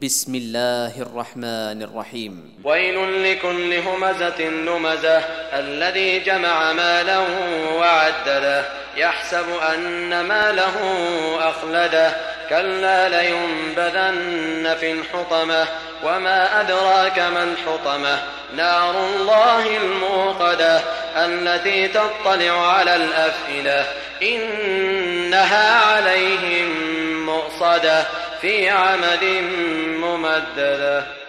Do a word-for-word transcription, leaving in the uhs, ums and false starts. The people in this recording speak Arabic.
بسم الله الرحمن الرحيم. ويل لكل همزة لمزة الذي جمع مالا وعدده يحسب أن ماله أخلده كلا لينبذن في الحطمة وما أدراك ما الحطمة نار الله الموقدة التي تطلع على الأفئدة إنها عليهم مؤصدة في عمد ممددة.